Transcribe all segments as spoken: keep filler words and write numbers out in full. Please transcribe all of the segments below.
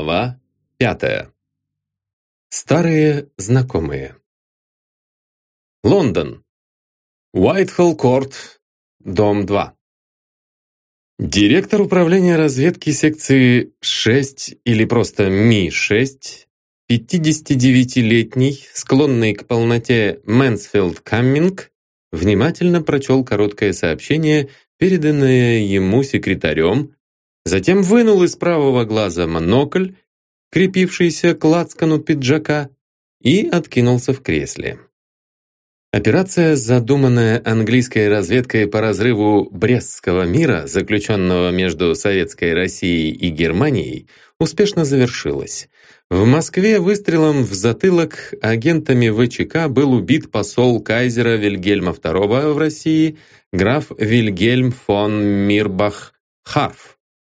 Глава пятая. Старые знакомые. Лондон. Уайтхолл-Корт, дом два. Директор управления разведки секции шесть или просто Ми шесть, пятидесятидевятилетний, склонный к полноте Мэнсфилд Камминг, внимательно прочел короткое сообщение, переданное ему секретарем, затем вынул из правого глаза монокль, крепившийся к лацкану пиджака, и откинулся в кресле. Операция, задуманная английской разведкой по разрыву Брестского мира, заключенного между Советской Россией и Германией, успешно завершилась. В Москве выстрелом в затылок агентами ВЧК был убит посол кайзера Вильгельма второго в России, граф Вильгельм фон Мирбах-Харф.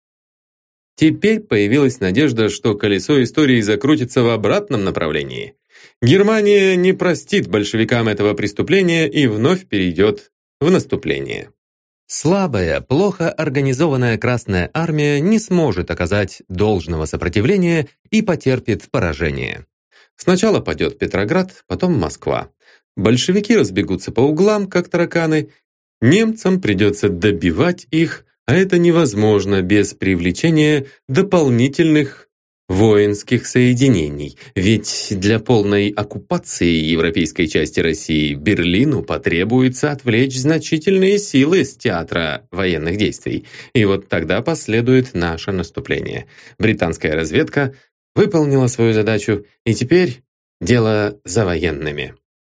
Теперь появилась надежда, что колесо истории закрутится в обратном направлении. Германия не простит большевикам этого преступления и вновь перейдет в наступление. Слабая, плохо организованная Красная Армия не сможет оказать должного сопротивления и потерпит поражение. Сначала падет Петроград, потом Москва. Большевики разбегутся по углам, как тараканы. Немцам придется добивать их, а это невозможно без привлечения дополнительных воинских соединений, ведь для полной оккупации европейской части России Берлину потребуется отвлечь значительные силы с театра военных действий. И вот тогда последует наше наступление. Британская разведка выполнила свою задачу, и теперь дело за военными.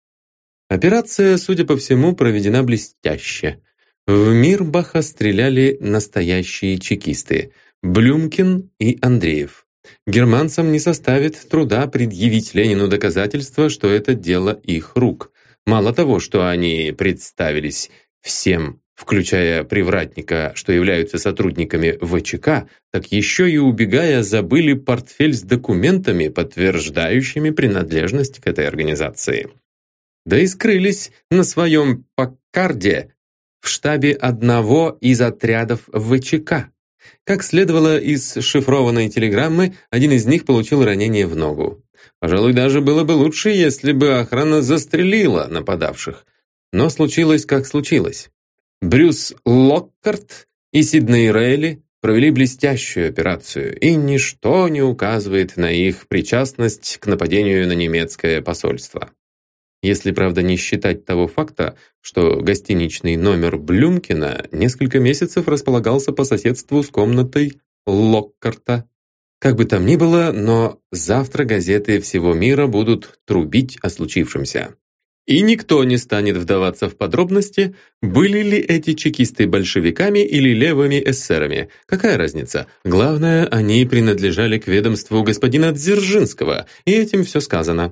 Операция, судя по всему, проведена блестяще. В Мирбаха стреляли настоящие чекисты – Блюмкин и Андреев. Германцам не составит труда предъявить Ленину доказательства, что это дело их рук. Мало того, что они представились всем, включая привратника, что являются сотрудниками ВЧК, так еще и, убегая, забыли портфель с документами, подтверждающими принадлежность к этой организации. Да и скрылись на своем Паккарде в штабе одного из отрядов ВЧК. Как следовало из шифрованной телеграммы, один из них получил ранение в ногу. Пожалуй, даже было бы лучше, если бы охрана застрелила нападавших. Но случилось, как случилось. Брюс Локкарт и Сидней Рейли провели блестящую операцию, и ничто не указывает на их причастность к нападению на немецкое посольство. Если, правда, не считать того факта, что гостиничный номер Блюмкина несколько месяцев располагался по соседству с комнатой Локкарта. Как бы там ни было, но завтра газеты всего мира будут трубить о случившемся. И никто не станет вдаваться в подробности, были ли эти чекисты большевиками или левыми эсерами. Какая разница? Главное, они принадлежали к ведомству господина Дзержинского, и этим все сказано.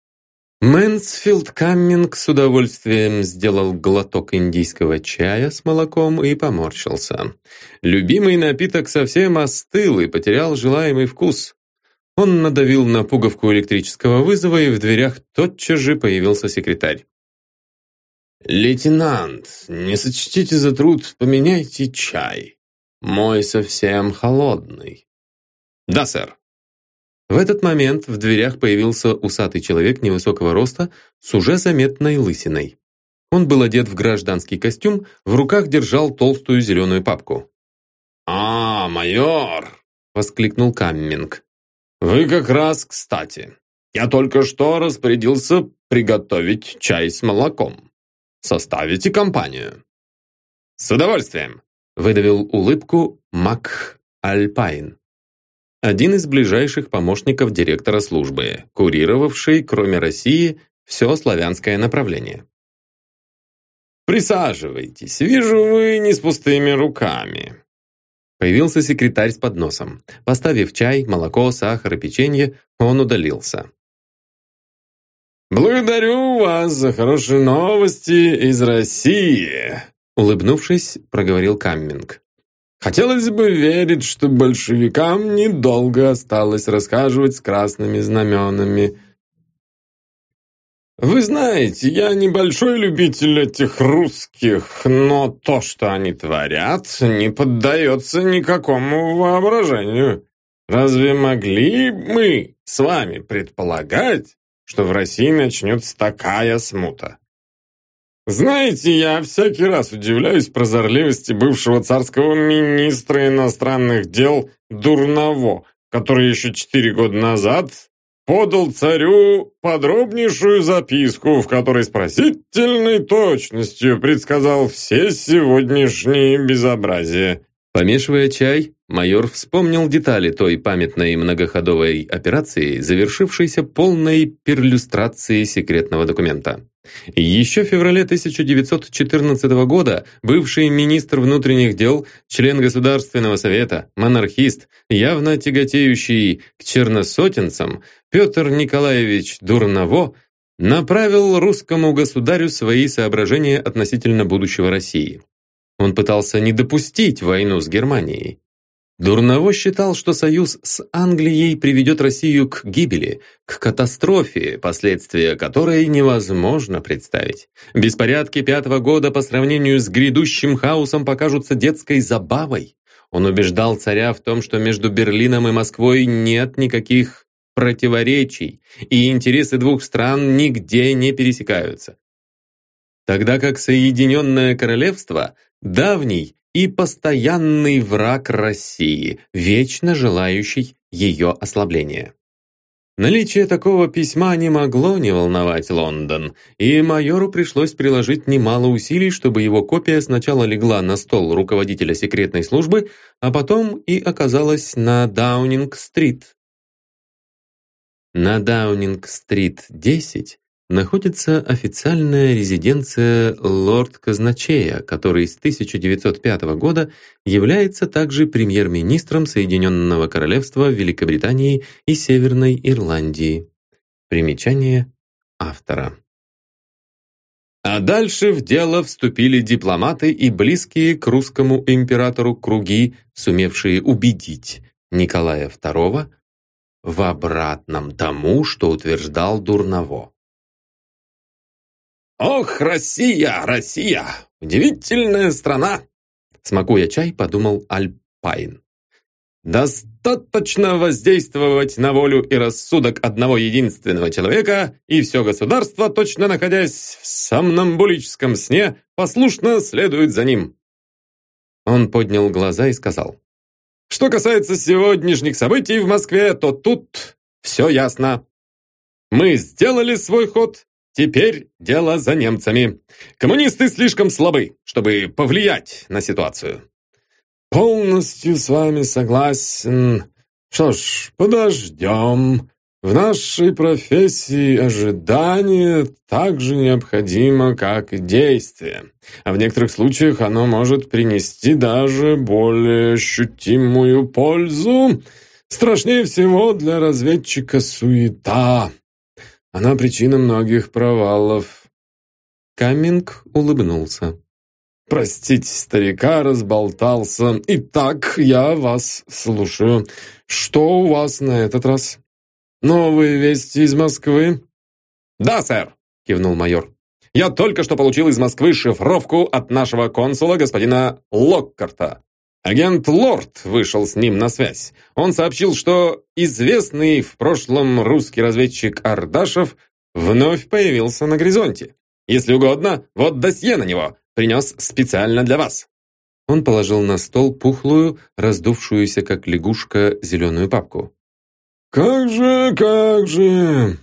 Мэнсфилд Камминг с удовольствием сделал глоток индийского чая с молоком и поморщился. Любимый напиток совсем остыл и потерял желаемый вкус. Он надавил на пуговку электрического вызова, и в дверях тотчас же появился секретарь. «Лейтенант, не сочтите за труд, поменяйте чай. Мой совсем холодный». «Да, сэр». В этот момент в дверях появился усатый человек невысокого роста с уже заметной лысиной. Он был одет в гражданский костюм, в руках держал толстую зеленую папку. «А, майор!» — воскликнул Камминг. «Вы как раз кстати. Я только что распорядился приготовить чай с молоком. Составите компанию». «С удовольствием!» — выдавил улыбку Мак Альпайн, один из ближайших помощников директора службы, курировавший, кроме России, все славянское направление. «Присаживайтесь, вижу, вы не с пустыми руками». Появился секретарь с подносом. Поставив чай, молоко, сахар и печенье, он удалился. «Благодарю вас за хорошие новости из России», улыбнувшись, проговорил Камминг. «Хотелось бы верить, что большевикам недолго осталось расхаживать с красными знаменами. Вы знаете, я небольшой любитель этих русских, но то, что они творят, не поддается никакому воображению. Разве могли мы с вами предполагать, что в России начнется такая смута? Знаете, я всякий раз удивляюсь прозорливости бывшего царского министра иностранных дел Дурново, который еще четыре года назад подал царю подробнейшую записку, в которой с поразительной точностью предсказал все сегодняшние безобразия. Помешивая чай, майор вспомнил детали той памятной многоходовой операции, завершившейся полной перлюстрацией секретного документа. Еще в феврале тысяча девятьсот четырнадцатого года бывший министр внутренних дел, член Государственного совета, монархист, явно тяготеющий к черносотенцам, Петр Николаевич Дурново направил русскому государю свои соображения относительно будущего России. Он пытался не допустить войну с Германией. Дурново считал, что союз с Англией приведет Россию к гибели, к катастрофе, последствия которой невозможно представить. Беспорядки пятого года по сравнению с грядущим хаосом покажутся детской забавой. Он убеждал царя в том, что между Берлином и Москвой нет никаких противоречий, и интересы двух стран нигде не пересекаются. Тогда как Соединенное Королевство – давний и постоянный враг России, вечно желающий ее ослабления. Наличие такого письма не могло не волновать Лондон, и майору пришлось приложить немало усилий, чтобы его копия сначала легла на стол руководителя секретной службы, а потом и оказалась на Даунинг-стрит. На Даунинг-стрит десять находится официальная резиденция лорд-казначея, который с тысяча девятьсот пятого года является также премьер-министром Соединенного Королевства Великобритании и Северной Ирландии. Примечание автора. А дальше в дело вступили дипломаты и близкие к русскому императору круги, сумевшие убедить Николая второго в обратном тому, что утверждал Дурново. «Ох, Россия, Россия! Удивительная страна!» Смакуя чай, подумал Альпайн. «Достаточно воздействовать на волю и рассудок одного единственного человека, и все государство, точно находясь в сомнамбулическом сне, послушно следует за ним». Он поднял глаза и сказал: «Что касается сегодняшних событий в Москве, то тут все ясно. Мы сделали свой ход. Теперь дело за немцами. Коммунисты слишком слабы, чтобы повлиять на ситуацию». «Полностью с вами согласен. Что ж, подождем. В нашей профессии ожидание так же необходимо, как и действие. А в некоторых случаях оно может принести даже более ощутимую пользу. Страшнее всего для разведчика суета. Она причина многих провалов». Камминг улыбнулся. «Простите, старика, разболтался. Итак, я вас слушаю. Что у вас на этот раз? Новые вести из Москвы?» «Да, сэр», — кивнул майор. «Я только что получил из Москвы шифровку от нашего консула, господина Локкарта. Агент Лорд вышел с ним на связь. Он сообщил, что известный в прошлом русский разведчик Ардашев вновь появился на горизонте. Если угодно, вот досье на него. Принес специально для вас». Он положил на стол пухлую, раздувшуюся как лягушка, зеленую папку. «Как же, как же!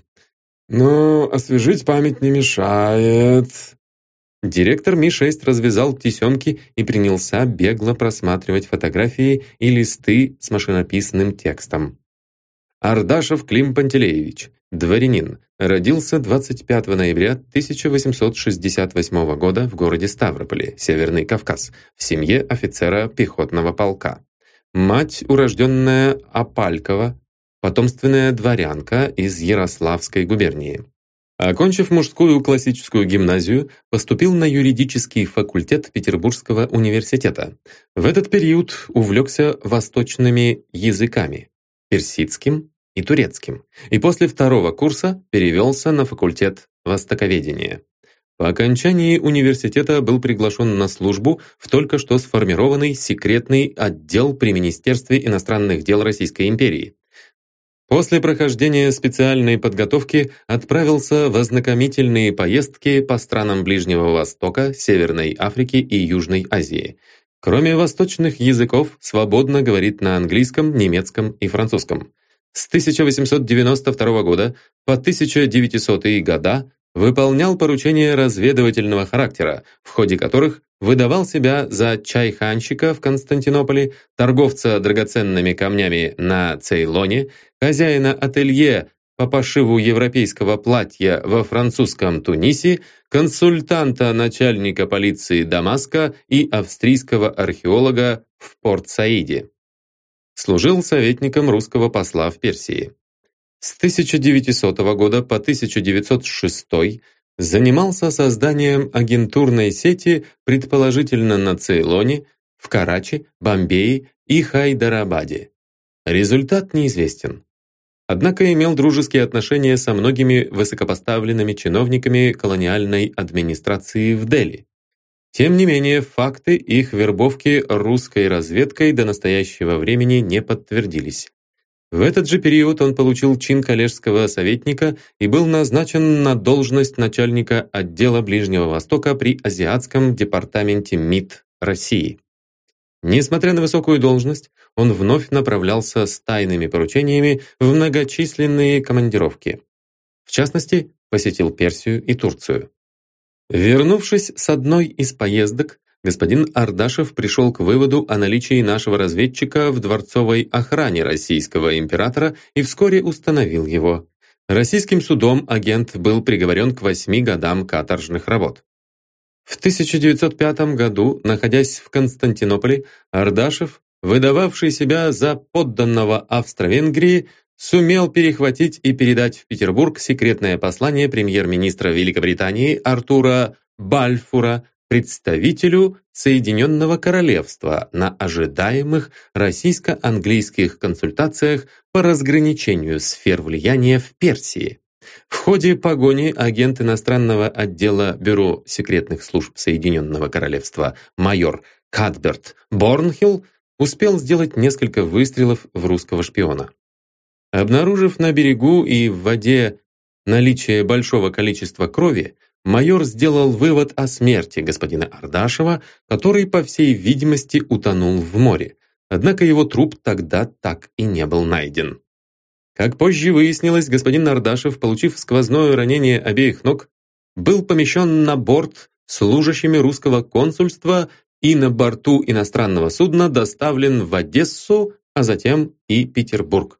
Но освежить память не мешает». Директор Ми шесть развязал тесемки и принялся бегло просматривать фотографии и листы с машинописным текстом. Ардашев Клим Пантелеевич, дворянин, родился двадцать пятого ноября тысяча восемьсот шестьдесят восьмого года в городе Ставрополе, Северный Кавказ, в семье офицера пехотного полка. Мать урожденная Апалькова, потомственная дворянка из Ярославской губернии. Окончив мужскую классическую гимназию, поступил на юридический факультет Петербургского университета. В этот период увлекся восточными языками, персидским и турецким, и после второго курса перевелся на факультет востоковедения. По окончании университета был приглашен на службу в только что сформированный секретный отдел при Министерстве иностранных дел Российской империи. После прохождения специальной подготовки отправился в ознакомительные поездки по странам Ближнего Востока, Северной Африки и Южной Азии. Кроме восточных языков, свободно говорит на английском, немецком и французском. С тысяча восемьсот девяносто второго года по тысяча девятисотые года выполнял поручения разведывательного характера, в ходе которых выдавал себя за чайханщика в Константинополе, торговца драгоценными камнями на Цейлоне, хозяина ателье по пошиву европейского платья во французском Тунисе, консультанта начальника полиции Дамаска и австрийского археолога в Порт-Саиде. Служил советником русского посла в Персии. С тысяча девятисотого года по тысяча девятьсот шестой занимался созданием агентурной сети, предположительно на Цейлоне, в Карачи, Бомбее и Хайдарабаде. Результат неизвестен. Однако имел дружеские отношения со многими высокопоставленными чиновниками колониальной администрации в Дели. Тем не менее, факты их вербовки русской разведкой до настоящего времени не подтвердились. В этот же период он получил чин коллежского советника и был назначен на должность начальника отдела Ближнего Востока при Азиатском департаменте МИД России. Несмотря на высокую должность, он вновь направлялся с тайными поручениями в многочисленные командировки. В частности, посетил Персию и Турцию. Вернувшись с одной из поездок, господин Ардашев пришел к выводу о наличии нашего разведчика в дворцовой охране российского императора и вскоре установил его. Российским судом агент был приговорен к восьми годам каторжных работ. В тысяча девятьсот пятом году, находясь в Константинополе, Ардашев, выдававший себя за подданного Австро-Венгрии, сумел перехватить и передать в Петербург секретное послание премьер-министра Великобритании Артура Бальфура, представителю Соединенного Королевства, на ожидаемых российско-английских консультациях по разграничению сфер влияния в Персии. В ходе погони агент иностранного отдела Бюро секретных служб Соединенного Королевства майор Кадберт Борнхилл успел сделать несколько выстрелов в русского шпиона. Обнаружив на берегу и в воде наличие большого количества крови, майор сделал вывод о смерти господина Ардашева, который, по всей видимости, утонул в море. Однако его труп тогда так и не был найден. Как позже выяснилось, господин Ардашев, получив сквозное ранение обеих ног, был помещен на борт служащими русского консульства и на борту иностранного судна доставлен в Одессу, а затем и Петербург.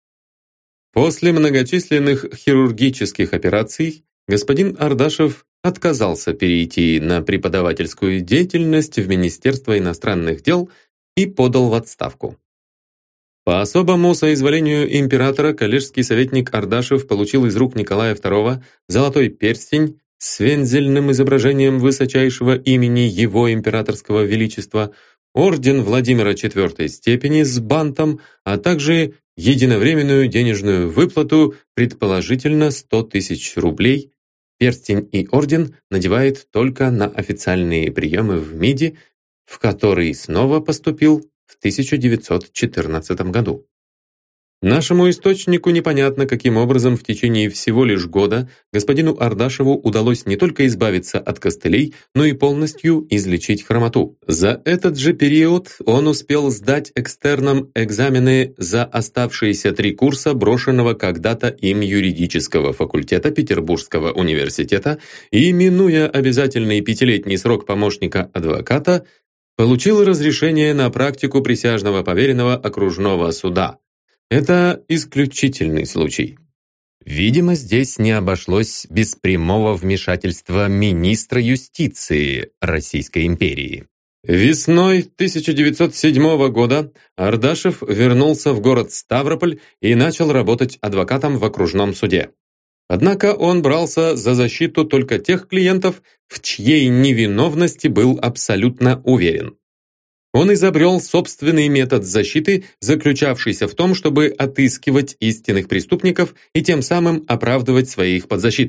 После многочисленных хирургических операций господин Ардашев отказался перейти на преподавательскую деятельность в Министерство иностранных дел и подал в отставку. По особому соизволению императора коллежский советник Ардашев получил из рук Николая второго золотой перстень с вензельным изображением высочайшего имени его императорского величества, орден Владимира четвертой степени с бантом, а также единовременную денежную выплату, предположительно сто тысяч рублей. Перстень и орден надевает только на официальные приемы в МИДе, в который снова поступил в тысяча девятьсот четырнадцатом году. Нашему источнику непонятно, каким образом в течение всего лишь года господину Ардашеву удалось не только избавиться от костылей, но и полностью излечить хромоту. За этот же период он успел сдать экстерном экзамены за оставшиеся три курса брошенного когда-то им юридического факультета Петербургского университета и, минуя обязательный пятилетний срок помощника адвоката, получил разрешение на практику присяжного поверенного окружного суда. Это исключительный случай. Видимо, здесь не обошлось без прямого вмешательства министра юстиции Российской империи. Весной тысяча девятьсот седьмого года Ардашев вернулся в город Ставрополь и начал работать адвокатом в окружном суде. Однако он брался за защиту только тех клиентов, в чьей невиновности был абсолютно уверен. Он изобрел собственный метод защиты, заключавшийся в том, чтобы отыскивать истинных преступников и тем самым оправдывать своих подзащитных.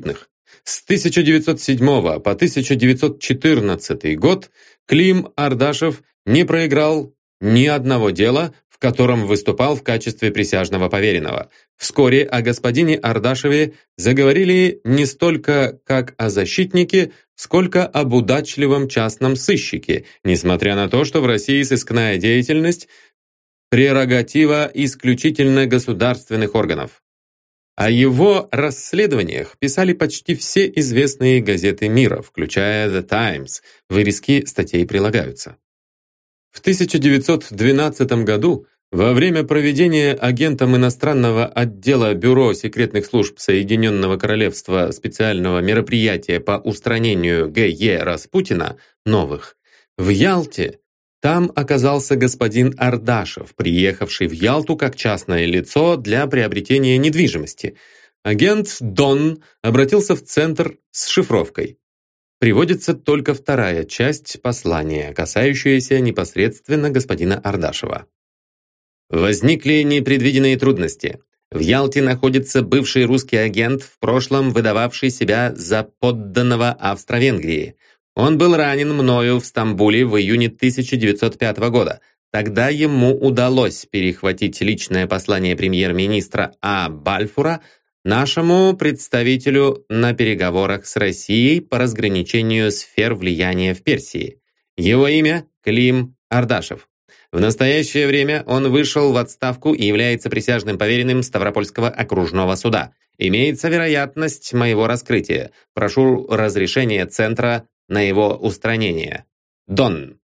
С тысяча девятьсот седьмого по тысяча девятьсот четырнадцатый год Клим Ардашев не проиграл ни одного дела, в котором выступал в качестве присяжного поверенного. Вскоре о господине Ардашеве заговорили не столько как о защитнике, сколько об удачливом частном сыщике, несмотря на то, что в России сыскная деятельность – прерогатива исключительно государственных органов. О его расследованиях писали почти все известные газеты мира, включая The Times. Вырезки статей прилагаются. В тысяча девятьсот двенадцатом году, во время проведения агентом иностранного отдела Бюро секретных служб Соединенного Королевства специального мероприятия по устранению Г Е Распутина, новых, в Ялте, там оказался господин Ардашев, приехавший в Ялту как частное лицо для приобретения недвижимости. Агент Дон обратился в центр с шифровкой. Приводится только вторая часть послания, касающаяся непосредственно господина Ардашева. Возникли непредвиденные трудности. В Ялте находится бывший русский агент, в прошлом выдававший себя за подданного Австро-Венгрии. Он был ранен мною в Стамбуле в июне тысяча девятьсот пятого года. Тогда ему удалось перехватить личное послание премьер-министра А. Бальфура нашему представителю на переговорах с Россией по разграничению сфер влияния в Персии. Его имя – Клим Ардашев. В настоящее время он вышел в отставку и является присяжным поверенным Ставропольского окружного суда. Имеется вероятность моего раскрытия. Прошу разрешения Центра на его устранение. Дон.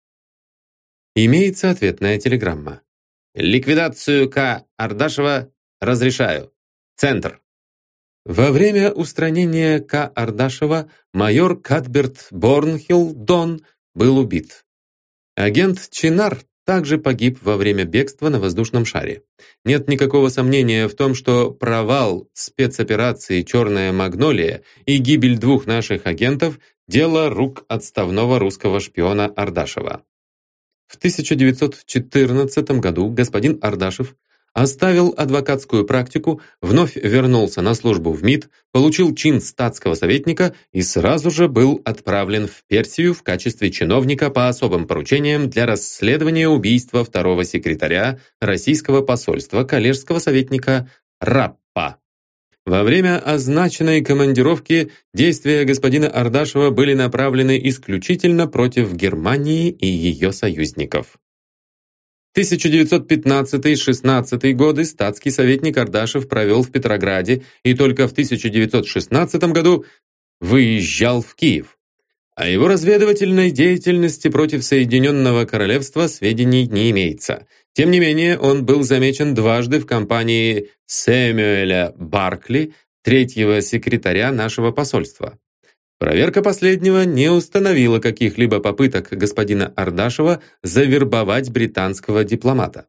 Имеется ответная телеграмма. Ликвидацию К. Ардашева разрешаю. Центр. Во время устранения К. Ардашева майор Кадберт Борнхилл Дон был убит. Агент Чинар также погиб во время бегства на воздушном шаре. Нет никакого сомнения в том, что провал спецоперации «Черная магнолия» и гибель двух наших агентов – дело рук отставного русского шпиона Ардашева. В тысяча девятьсот четырнадцатом году господин Ардашев оставил адвокатскую практику, вновь вернулся на службу в МИД, получил чин статского советника и сразу же был отправлен в Персию в качестве чиновника по особым поручениям для расследования убийства второго секретаря российского посольства, коллежского советника Раппа. Во время означенной командировки действия господина Ардашева были направлены исключительно против Германии и ее союзников. тысяча девятьсот пятнадцатый-шестнадцатый годы статский советник Ардашев провел в Петрограде и только в тысяча девятьсот шестнадцатом году выезжал в Киев. О его разведывательной деятельности против Соединенного Королевства сведений не имеется. Тем не менее, он был замечен дважды в компании Сэмюэля Баркли, третьего секретаря нашего посольства. Проверка последнего не установила каких-либо попыток господина Ардашева завербовать британского дипломата.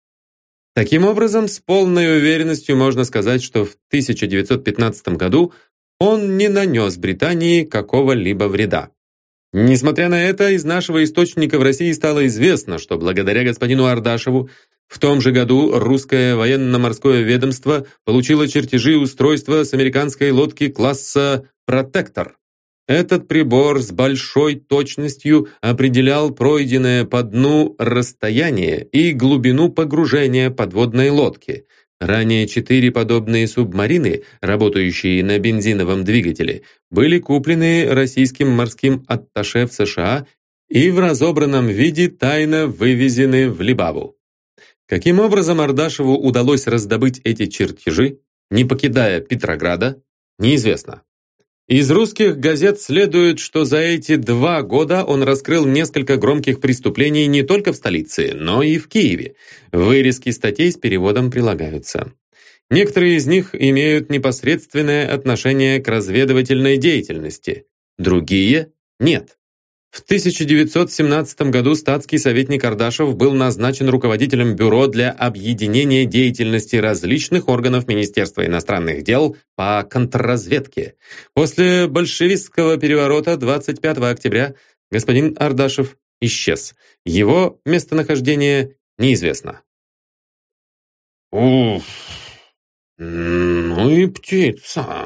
Таким образом, с полной уверенностью можно сказать, что в тысяча девятьсот пятнадцатом году он не нанес Британии какого-либо вреда. Несмотря на это, из нашего источника в России стало известно, что благодаря господину Ардашеву в том же году русское военно-морское ведомство получило чертежи устройства с американской лодки класса «Протектор». Этот прибор с большой точностью определял пройденное по дну расстояние и глубину погружения подводной лодки. Ранее четыре подобные субмарины, работающие на бензиновом двигателе, были куплены российским морским атташе в США и в разобранном виде тайно вывезены в Либаву. Каким образом Ардашеву удалось раздобыть эти чертежи, не покидая Петрограда, неизвестно. Из русских газет следует, что за эти два года он раскрыл несколько громких преступлений не только в столице, но и в Киеве. Вырезки статей с переводом прилагаются. Некоторые из них имеют непосредственное отношение к разведывательной деятельности, другие – нет. В тысяча девятьсот семнадцатом году статский советник Ардашев был назначен руководителем бюро для объединения деятельности различных органов Министерства иностранных дел по контрразведке. После большевистского переворота двадцать пятого октября господин Ардашев исчез. Его местонахождение неизвестно. Уф, ну и птица.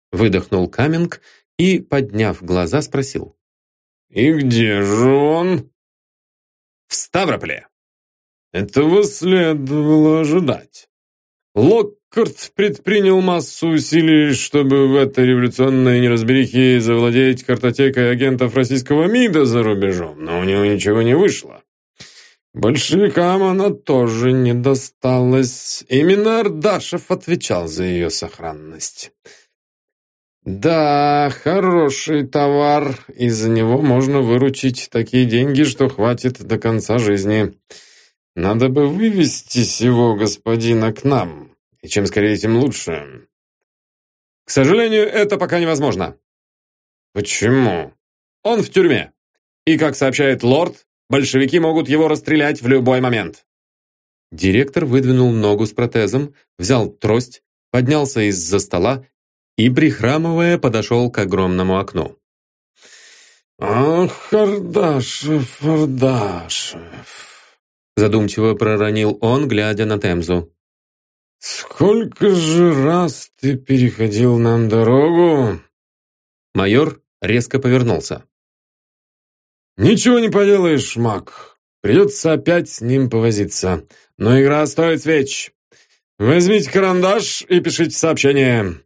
выдохнул Каминг и, подняв глаза, спросил. «И где же он?» «В Ставрополе». Этого следовало ожидать. Локкарт предпринял массу усилий, чтобы в этой революционной неразберихе завладеть картотекой агентов российского МИДа за рубежом, но у него ничего не вышло. Большевикам она тоже не досталась. Именно Ардашев отвечал за ее сохранность. Да, хороший товар, и за него можно выручить такие деньги, что хватит до конца жизни. Надо бы вывести сего господина к нам, и чем скорее, тем лучше. К сожалению, это пока невозможно. Почему? Он в тюрьме, и, как сообщает лорд, большевики могут его расстрелять в любой момент. Директор выдвинул ногу с протезом, взял трость, поднялся из-за стола и, прихрамывая, подошел к огромному окну. «Ах, Ардашев, Ардашев!» Задумчиво проронил он, глядя на Темзу. «Сколько же раз ты переходил нам дорогу?» Майор резко повернулся. «Ничего не поделаешь, Мак. Придется опять с ним повозиться. Но игра стоит свеч. Возьмите карандаш и пишите сообщение.